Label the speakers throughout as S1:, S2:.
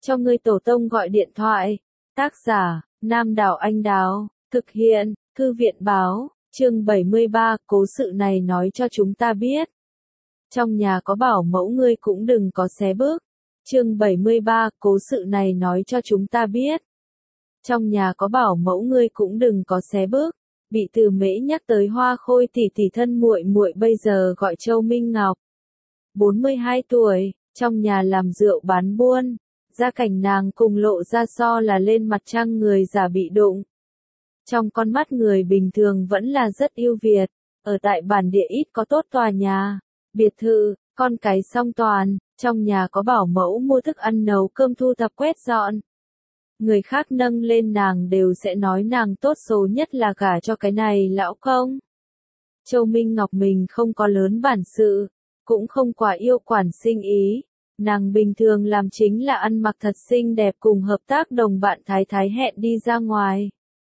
S1: cho ngươi tổ tông gọi điện thoại. Tác giả, Nam Đảo Anh Đào, thực hiện, Thư viện Báo, chương 73, cố sự này nói cho chúng ta biết. Trong nhà có bảo mẫu ngươi cũng đừng có xé bước. Chương 73, cố sự này nói cho chúng ta biết. Trong nhà có bảo mẫu ngươi cũng đừng có xé bước. Bị Từ Mễ nhắc tới Hoa Khôi tỷ tỷ thân muội muội bây giờ gọi Châu Minh Ngọc. 42 tuổi, trong nhà làm rượu bán buôn, gia cảnh nàng cùng Lộ ra so là lên mặt trăng người già bị đụng. Trong con mắt người bình thường vẫn là rất ưu việt, ở tại bản địa ít có tốt tòa nhà, biệt thự, con cái song toàn, trong nhà có bảo mẫu mua thức ăn nấu cơm thu thập quét dọn. Người khác nâng lên nàng đều sẽ nói nàng tốt số nhất là gả cho cái này lão công. Châu Minh Ngọc mình không có lớn bản sự, cũng không quá yêu quản sinh ý. Nàng bình thường làm chính là ăn mặc thật xinh đẹp cùng hợp tác đồng bạn thái thái hẹn đi ra ngoài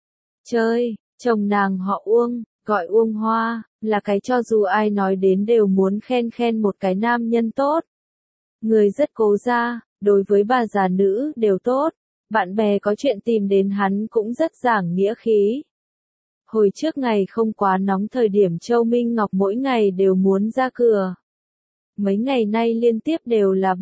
S1: chơi. Chồng nàng họ Uông, gọi Uông Hoa, là cái cho dù ai nói đến đều muốn khen một cái nam nhân tốt. Người rất cố gia, đối với bà già nữ đều tốt. Bạn bè có chuyện tìm đến hắn cũng rất giảng nghĩa khí. Hồi trước ngày không quá nóng thời điểm Châu Minh Ngọc mỗi ngày đều muốn ra cửa. Mấy ngày nay liên tiếp đều là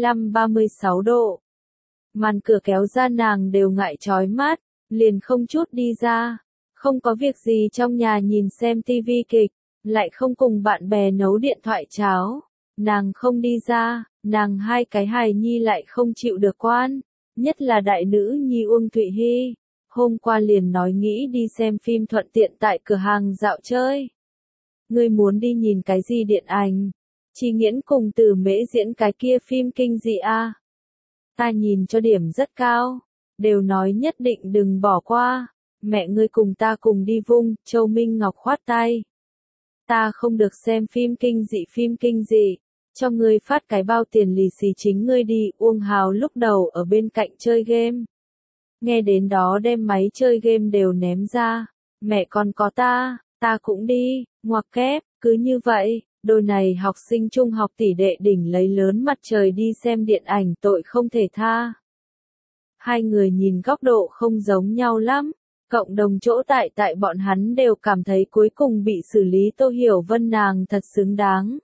S1: 35-36 độ. Màn cửa kéo ra nàng đều ngại chói mắt, liền không chút đi ra. Không có việc gì trong nhà nhìn xem tivi kịch, lại không cùng bạn bè nấu điện thoại cháo. Nàng không đi ra, nàng hai cái hài nhi lại không chịu được quan. Nhất là đại nữ nhi Uông Thụy Hy, hôm qua liền nói nghĩ đi xem phim thuận tiện tại cửa hàng dạo chơi. Ngươi muốn đi nhìn cái gì điện ảnh? Chi Nghiễn cùng Từ Mễ diễn cái kia phim kinh dị a? Ta nhìn cho điểm rất cao, đều nói nhất định đừng bỏ qua. Mẹ ngươi cùng ta cùng đi vung, Châu Minh Ngọc khoát tay. Ta không được xem phim kinh dị. Cho ngươi phát cái bao tiền lì xì chính ngươi đi. Uông Hào lúc đầu ở bên cạnh chơi game. Nghe đến đó đem máy chơi game đều ném ra. Mẹ còn có ta cũng đi, ngoặc kép, cứ như vậy, đôi này học sinh trung học tỷ đệ đỉnh lấy lớn mặt trời đi xem điện ảnh tội không thể tha. Hai người nhìn góc độ không giống nhau lắm, cộng đồng chỗ tại bọn hắn đều cảm thấy cuối cùng bị xử lý Tô Hiểu Vân nàng thật xứng đáng.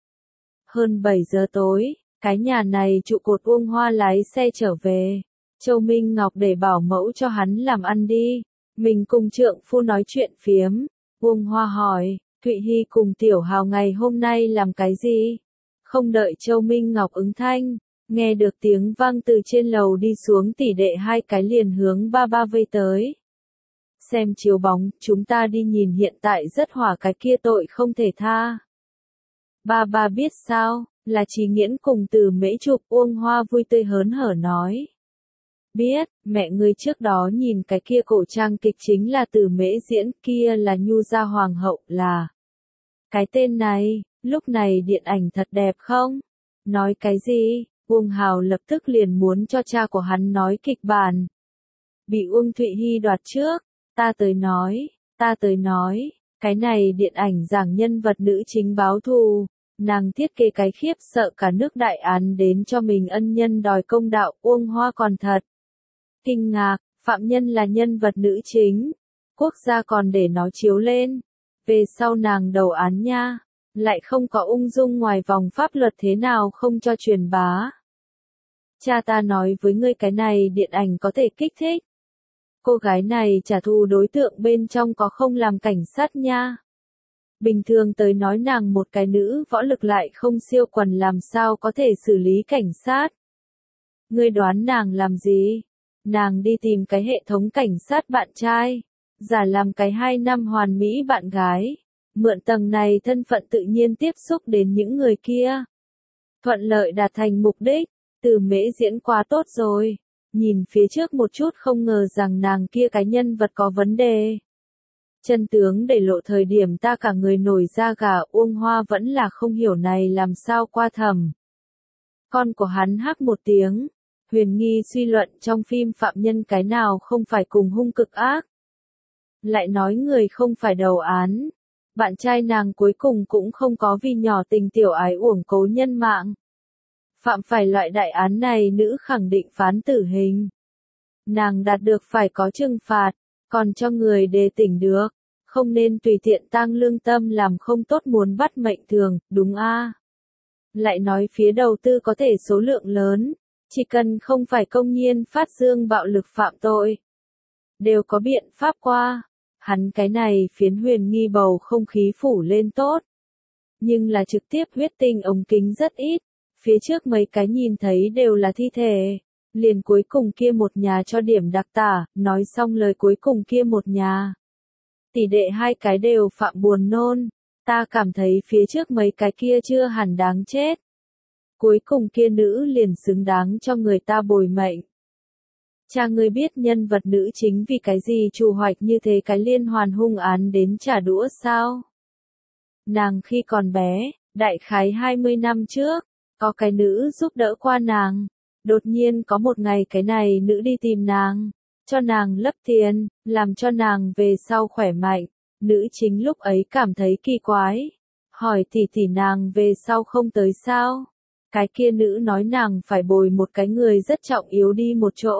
S1: Hơn 7 giờ tối, cái nhà này trụ cột Uông Hoa lái xe trở về. Châu Minh Ngọc để bảo mẫu cho hắn làm ăn đi. Mình cùng trượng phu nói chuyện phiếm. Uông Hoa hỏi, Thụy Hy cùng Tiểu Hào ngày hôm nay làm cái gì? Không đợi Châu Minh Ngọc ứng thanh, nghe được tiếng vang từ trên lầu đi xuống tỷ đệ hai cái liền hướng ba vây tới. Xem chiếu bóng, chúng ta đi nhìn hiện tại rất hỏa cái kia tội không thể tha. Ba biết sao, là Chí Nghiễn cùng Từ Mễ chụp. Uông Hoa vui tươi hớn hở nói. Biết, mẹ ngươi trước đó nhìn cái kia cổ trang kịch chính là Từ Mễ diễn, kia là Nhu Gia Hoàng hậu là. Cái tên này, lúc này điện ảnh thật đẹp không? Nói cái gì? Uông Hào lập tức liền muốn cho cha của hắn nói kịch bản. Bị Uông Thụy Hy đoạt trước, ta tới nói, cái này điện ảnh giảng nhân vật nữ chính báo thù. Nàng thiết kế cái khiếp sợ cả nước đại án đến cho mình ân nhân đòi công đạo. Uông Hoa còn thật kinh ngạc, phạm nhân là nhân vật nữ chính, quốc gia còn để nó chiếu lên. Về sau nàng đầu án nha, lại không có ung dung ngoài vòng pháp luật thế nào không cho truyền bá. Cha ta nói với ngươi cái này điện ảnh có thể kích thích. Cô gái này trả thù đối tượng bên trong có không làm cảnh sát nha. Bình thường tới nói nàng một cái nữ võ lực lại không siêu quần làm sao có thể xử lý cảnh sát. Ngươi đoán nàng làm gì? Nàng đi tìm cái hệ thống cảnh sát bạn trai, giả làm cái 2 năm hoàn mỹ bạn gái, mượn tầng này thân phận tự nhiên tiếp xúc đến những người kia. Thuận lợi đạt thành mục đích. Từ Mễ diễn quá tốt rồi, nhìn phía trước một chút không ngờ rằng nàng kia cái nhân vật có vấn đề. Chân tướng để lộ thời điểm ta cả người nổi da gà. Uông Hoa vẫn là không hiểu này làm sao qua thầm. Con của hắn hắc một tiếng. Huyền nghi suy luận trong phim phạm nhân cái nào không phải cùng hung cực ác. Lại nói người không phải đầu án. Bạn trai nàng cuối cùng cũng không có vì nhỏ tình tiểu ái uổng cố nhân mạng. Phạm phải loại đại án này nữ khẳng định phán tử hình. Nàng đạt được phải có trừng phạt, còn cho người đề tỉnh được. Không nên tùy tiện tang lương tâm làm không tốt muốn bắt mệnh thường, đúng a? Lại nói phía đầu tư có thể số lượng lớn, chỉ cần không phải công nhiên phát dương bạo lực phạm tội. Đều có biện pháp qua. Hắn cái này phiến huyền nghi bầu không khí phủ lên tốt. Nhưng là trực tiếp huyết tinh ống kính rất ít. Phía trước mấy cái nhìn thấy đều là thi thể. Liền cuối cùng kia một nhà cho điểm đặc tả, nói xong lời cuối cùng kia một nhà. Tỷ đệ hai cái đều phạm buồn nôn. Ta cảm thấy phía trước mấy cái kia chưa hẳn đáng chết. Cuối cùng kia nữ liền xứng đáng cho người ta bồi mệnh. Cha ngươi biết nhân vật nữ chính vì cái gì trù hoạch như thế cái liên hoàn hung án đến trả đũa sao? Nàng khi còn bé, đại khái 20 năm trước, có cái nữ giúp đỡ qua nàng. Đột nhiên có một ngày cái này nữ đi tìm nàng, cho nàng lấp tiền, làm cho nàng về sau khỏe mạnh. Nữ chính lúc ấy cảm thấy kỳ quái. Hỏi tỷ nàng về sau không tới sao? Cái kia nữ nói nàng phải bồi một cái người rất trọng yếu đi một chỗ.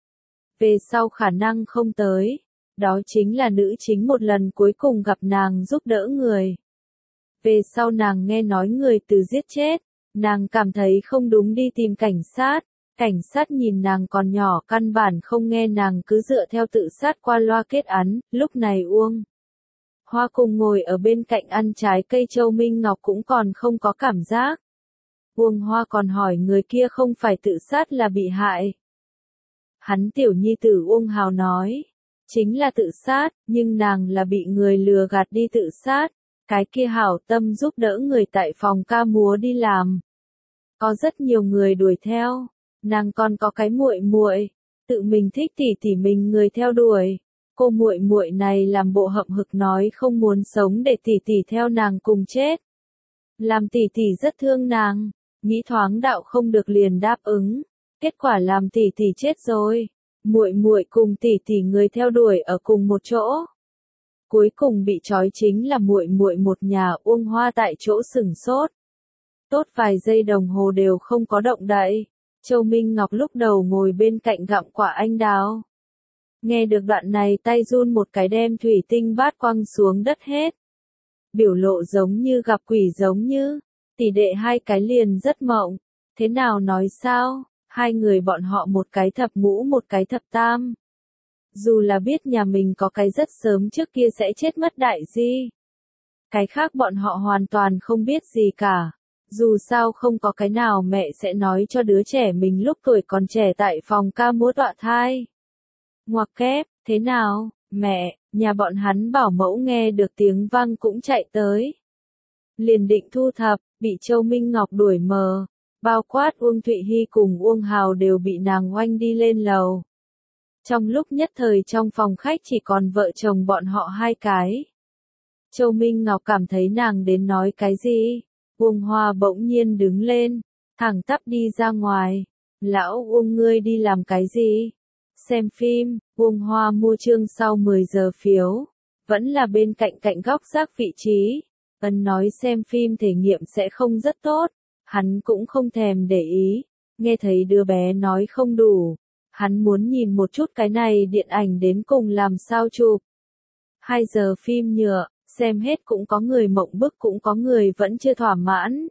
S1: Về sau khả năng không tới. Đó chính là nữ chính một lần cuối cùng gặp nàng giúp đỡ người. Về sau nàng nghe nói người từ giết chết. Nàng cảm thấy không đúng đi tìm cảnh sát. Cảnh sát nhìn nàng còn nhỏ căn bản không nghe nàng cứ dựa theo tự sát qua loa kết án. Lúc này Uông Hoa cùng ngồi ở bên cạnh ăn trái cây Châu Minh Ngọc cũng còn không có cảm giác. Uông Hoa còn hỏi người kia không phải tự sát là bị hại. Hắn tiểu nhi tử Uông Hào nói. Chính là tự sát, nhưng nàng là bị người lừa gạt đi tự sát. Cái kia hảo tâm giúp đỡ người tại phòng ca múa đi làm. Có rất nhiều người đuổi theo. Nàng còn có cái muội, tự mình thích tỷ mình người theo đuổi. Cô muội này làm bộ hậm hực nói không muốn sống để tỷ theo nàng cùng chết. Làm tỷ rất thương nàng, nghĩ thoáng đạo không được liền đáp ứng. Kết quả làm tỷ chết rồi. Muội cùng tỷ người theo đuổi ở cùng một chỗ. Cuối cùng bị trói chính là muội một nhà. Uông Hoa tại chỗ sửng sốt. Tốt vài giây đồng hồ đều không có động đậy. Châu Minh Ngọc lúc đầu ngồi bên cạnh gặm quả anh đào. Nghe được đoạn này tay run một cái đem thủy tinh bát quăng xuống đất hết. Biểu lộ giống như gặp quỷ giống như. Tỷ đệ hai cái liền rất mộng. Thế nào nói sao? Hai người bọn họ một cái thập ngũ một cái thập tam. Dù là biết nhà mình có cái rất sớm trước kia sẽ chết mất đại di. Cái khác bọn họ hoàn toàn không biết gì cả. Dù sao không có cái nào mẹ sẽ nói cho đứa trẻ mình lúc tuổi còn trẻ tại phòng ca múa đọa thai. Ngoặc kép, thế nào, mẹ, nhà bọn hắn bảo mẫu nghe được tiếng vang cũng chạy tới. Liền định thu thập, bị Châu Minh Ngọc đuổi mờ. Bao quát Uông Thụy Hy cùng Uông Hào đều bị nàng oanh đi lên lầu. Trong lúc nhất thời trong phòng khách chỉ còn vợ chồng bọn họ hai cái. Châu Minh Ngọc cảm thấy nàng đến nói cái gì. Uông Hoa bỗng nhiên đứng lên, thẳng tắp đi ra ngoài. Lão Uông ngươi đi làm cái gì? Xem phim. Uông Hoa mua chương sau 10 giờ phiếu. Vẫn là bên cạnh góc rác vị trí. Ân nói xem phim thể nghiệm sẽ không rất tốt. Hắn cũng không thèm để ý. Nghe thấy đứa bé nói không đủ. Hắn muốn nhìn một chút cái này điện ảnh đến cùng làm sao chụp. 2 giờ phim nhựa, xem hết cũng có người mộng bức cũng có người vẫn chưa thỏa mãn.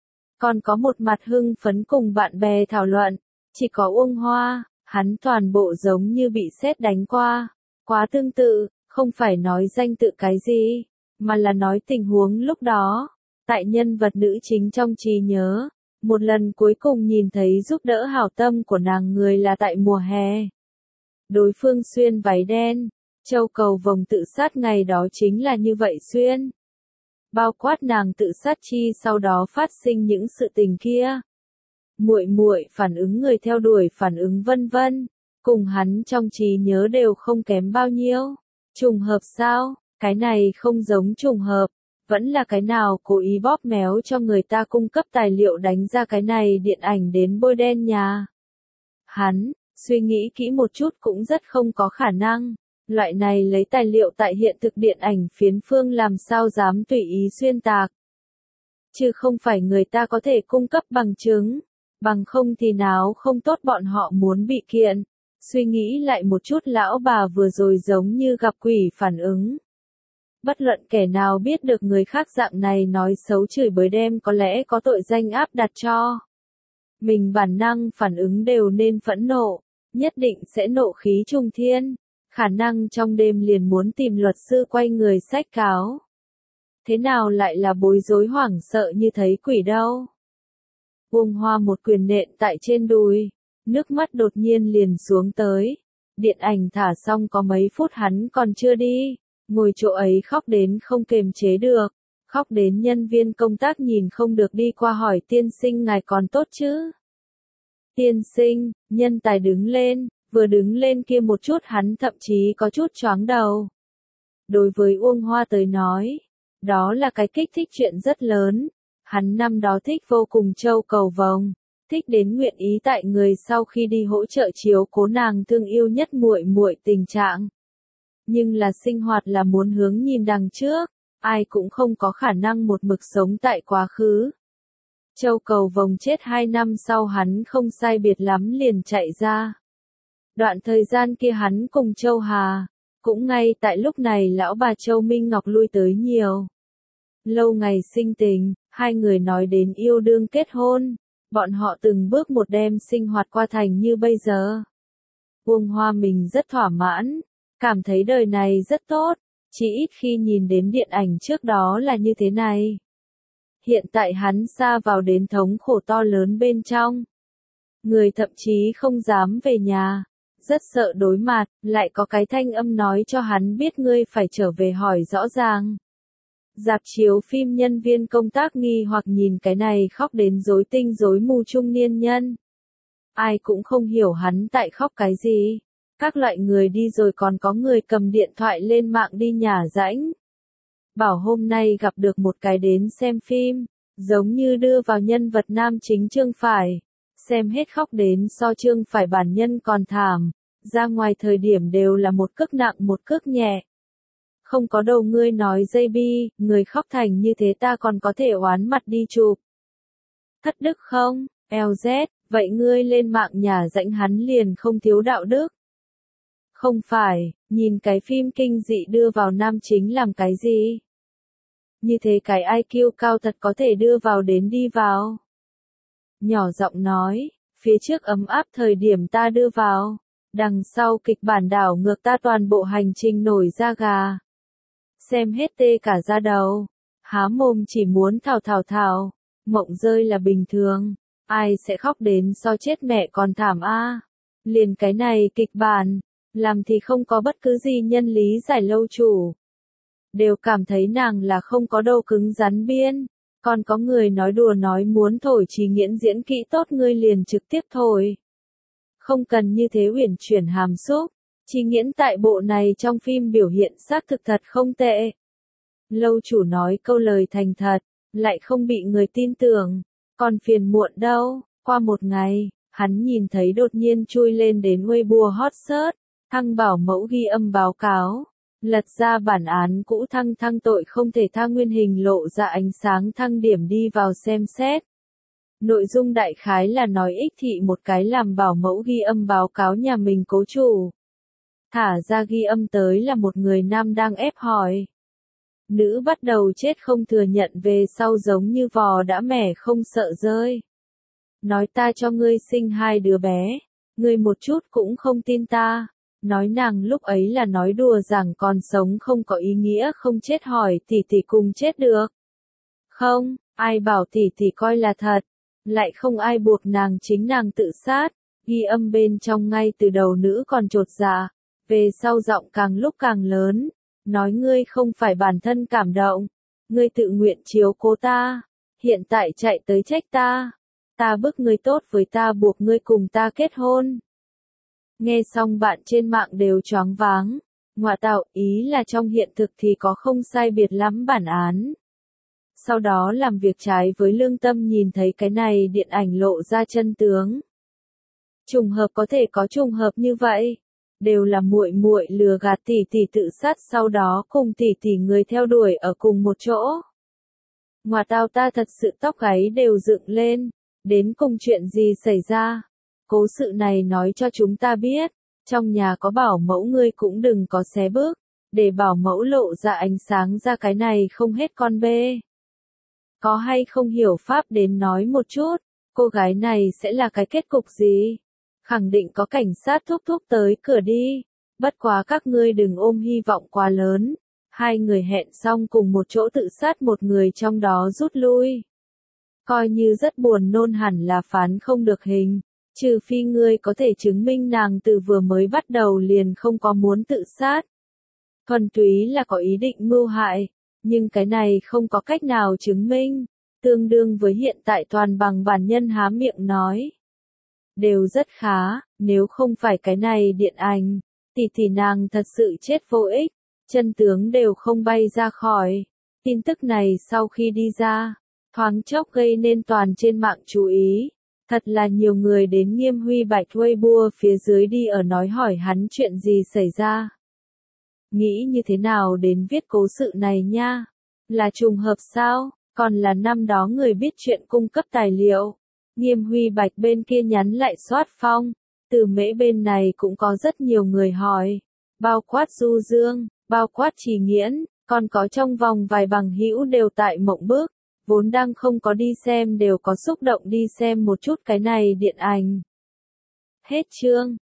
S1: Còn có một mặt hưng phấn cùng bạn bè thảo luận. Chỉ có Uông Hoa, hắn toàn bộ giống như bị sét đánh qua. Quá tương tự, không phải nói danh tự cái gì, mà là nói tình huống lúc đó. Tại nhân vật nữ chính trong trí nhớ, một lần cuối cùng nhìn thấy giúp đỡ hảo tâm của nàng người là tại mùa hè. Đối phương xuyên váy đen, châu cầu vồng tự sát ngày đó chính là như vậy xuyên. Bao quát nàng tự sát chi sau đó phát sinh những sự tình kia. Muội phản ứng người theo đuổi phản ứng vân vân, cùng hắn trong trí nhớ đều không kém bao nhiêu. Trùng hợp sao? Cái này không giống trùng hợp. Vẫn là cái nào cố ý bóp méo cho người ta cung cấp tài liệu đánh ra cái này điện ảnh đến bôi đen nhà. Hắn, suy nghĩ kỹ một chút cũng rất không có khả năng. Loại này lấy tài liệu tại hiện thực điện ảnh phiến phương làm sao dám tùy ý xuyên tạc. Chứ không phải người ta có thể cung cấp bằng chứng. Bằng không thì nào không tốt bọn họ muốn bị kiện. Suy nghĩ lại một chút lão bà vừa rồi giống như gặp quỷ phản ứng. Bất luận kẻ nào biết được người khác dạng này nói xấu chửi bới đem có lẽ có tội danh áp đặt cho. Mình bản năng phản ứng đều nên phẫn nộ, nhất định sẽ nộ khí trung thiên, khả năng trong đêm liền muốn tìm luật sư quay người sách cáo. Thế nào lại là bối rối hoảng sợ như thấy quỷ đâu? Uông Hoa một quyền nện tại trên đùi, nước mắt đột nhiên liền xuống tới. Điện ảnh thả xong có mấy phút hắn còn chưa đi, ngồi chỗ ấy khóc đến không kềm chế được, khóc đến nhân viên công tác nhìn không được đi qua hỏi tiên sinh ngài còn tốt chứ? Tiên sinh, nhân tài đứng lên, vừa đứng lên kia một chút hắn thậm chí có chút choáng đầu. Đối với Uông Hoa tới nói, đó là cái kích thích chuyện rất lớn. Hắn năm đó thích vô cùng châu cầu vồng, thích đến nguyện ý tại người sau khi đi hỗ trợ chiếu cố nàng thương yêu nhất muội muội tình trạng. Nhưng là sinh hoạt là muốn hướng nhìn đằng trước, ai cũng không có khả năng một mực sống tại quá khứ. Châu cầu vồng chết 2 năm sau hắn không sai biệt lắm liền chạy ra. Đoạn thời gian kia hắn cùng Châu Hà, cũng ngay tại lúc này lão bà Châu Minh Ngọc lui tới nhiều. Lâu ngày sinh tình, hai người nói đến yêu đương kết hôn, bọn họ từng bước một đem sinh hoạt qua thành như bây giờ. Uông Hoa mình rất thỏa mãn, cảm thấy đời này rất tốt, chỉ ít khi nhìn đến điện ảnh trước đó là như thế này. Hiện tại hắn sa vào đến thống khổ to lớn bên trong. Người thậm chí không dám về nhà, rất sợ đối mặt, lại có cái thanh âm nói cho hắn biết ngươi phải trở về hỏi rõ ràng. Rạp chiếu phim nhân viên công tác nghi hoặc nhìn cái này khóc đến rối tinh rối mù trung niên nhân. Ai cũng không hiểu hắn tại khóc cái gì. Các loại người đi rồi còn có người cầm điện thoại lên mạng đi nhả rãnh. Bảo hôm nay gặp được một cái đến xem phim, giống như đưa vào nhân vật nam chính Trương Phải. Xem hết khóc đến so Trương Phải bản nhân còn thảm, ra ngoài thời điểm đều là một cước nặng một cước nhẹ. Không có đầu ngươi nói dây bi, người khóc thành như thế ta còn có thể oán mặt đi chụp. Thất đức không, LZ, vậy ngươi lên mạng nhà rãnh hắn liền không thiếu đạo đức. Không phải, nhìn cái phim kinh dị đưa vào nam chính làm cái gì? Như thế cái IQ cao thật có thể đưa vào đến đi vào. Nhỏ giọng nói, phía trước ấm áp thời điểm ta đưa vào, đằng sau kịch bản đảo ngược ta toàn bộ hành trình nổi da gà. Xem hết tê cả da đầu, há mồm chỉ muốn thào, mộng rơi là bình thường, ai sẽ khóc đến so chết mẹ còn thảm a. Liền cái này kịch bản, làm thì không có bất cứ gì nhân lý giải lâu chủ. Đều cảm thấy nàng là không có đâu cứng rắn biên, còn có người nói đùa nói muốn thổi Trì Nghiễn diễn kỹ tốt ngươi liền trực tiếp thổi. Không cần như thế uyển chuyển hàm xúc. Trì Nghiễn tại bộ này trong phim biểu hiện xác thực thật không tệ. Lâu chủ nói câu lời thành thật, lại không bị người tin tưởng, còn phiền muộn đâu. Qua một ngày, hắn nhìn thấy đột nhiên chui lên đến Weibo hot search, Thăng bảo mẫu ghi âm báo cáo, lật ra bản án cũ Thăng tội không thể tha nguyên hình lộ ra ánh sáng Thăng điểm đi vào xem xét. Nội dung đại khái là nói ích thị một cái làm bảo mẫu ghi âm báo cáo nhà mình cố chủ. Thả ra ghi âm tới là một người nam đang ép hỏi. Nữ bắt đầu chết không thừa nhận về sau giống như vò đã mẻ không sợ rơi. Nói ta cho ngươi sinh 2 đứa bé, ngươi một chút cũng không tin ta. Nói nàng lúc ấy là nói đùa rằng còn sống không có ý nghĩa không chết hỏi tỷ tỷ cùng chết được. Không, ai bảo tỷ tỷ coi là thật, lại không ai buộc nàng chính nàng tự sát. Ghi âm bên trong ngay từ đầu nữ còn chột dạ, về sau giọng càng lúc càng lớn, nói ngươi không phải bản thân cảm động, ngươi tự nguyện chiếu cố ta, hiện tại chạy tới trách ta bức ngươi tốt với ta buộc ngươi cùng ta kết hôn. Nghe xong bạn trên mạng đều choáng váng, ngoại tạo ý là trong hiện thực thì có không sai biệt lắm bản án. Sau đó làm việc trái với lương tâm nhìn thấy cái này điện ảnh lộ ra chân tướng. Trùng hợp có thể có trùng hợp như vậy, đều là muội muội lừa gạt tỷ tỷ tự sát sau đó cùng tỷ tỷ người theo đuổi ở cùng một chỗ. Ngoại tao ta thật sự tóc gáy đều dựng lên, Đến cùng chuyện gì xảy ra? Cố sự này nói cho chúng ta biết, trong nhà có bảo mẫu ngươi cũng đừng có xé bước, để bảo mẫu lộ ra ánh sáng ra cái này không hết con bê. Có hay không hiểu pháp đến nói một chút, cô gái này sẽ là cái kết cục gì? Khẳng định có cảnh sát thúc tới cửa đi, bất quá các ngươi đừng ôm hy vọng quá lớn. Hai người hẹn xong cùng một chỗ tự sát, một người trong đó rút lui. Coi như rất buồn nôn hẳn là phán không được hình, trừ phi ngươi có thể chứng minh nàng từ vừa mới bắt đầu liền không có muốn tự sát. Thuần túy là có ý định mưu hại, nhưng cái này không có cách nào chứng minh, tương đương với hiện tại toàn bằng bản nhân há miệng nói. Đều rất khá, nếu không phải cái này điện ảnh, thì nàng thật sự chết vô ích, chân tướng đều không bay ra khỏi. Tin tức này sau khi đi ra, thoáng chốc gây nên toàn trên mạng chú ý. Thật là nhiều người đến Nghiêm Huy Bạch Weibo phía dưới đi ở nói hỏi hắn chuyện gì xảy ra. Nghĩ như thế nào đến viết cố sự này nha? Là trùng hợp sao? Còn là năm đó người biết chuyện cung cấp tài liệu. Nghiêm Huy Bạch bên kia nhắn lại soát phong. Từ Mễ bên này cũng có rất nhiều người hỏi. Bao quát Du Dương, bao quát Trì Nghiễn, còn có trong vòng vài bằng hữu đều tại mộng bức. Vốn đang không có đi xem đều có xúc động đi xem một chút cái này điện ảnh. Hết chương.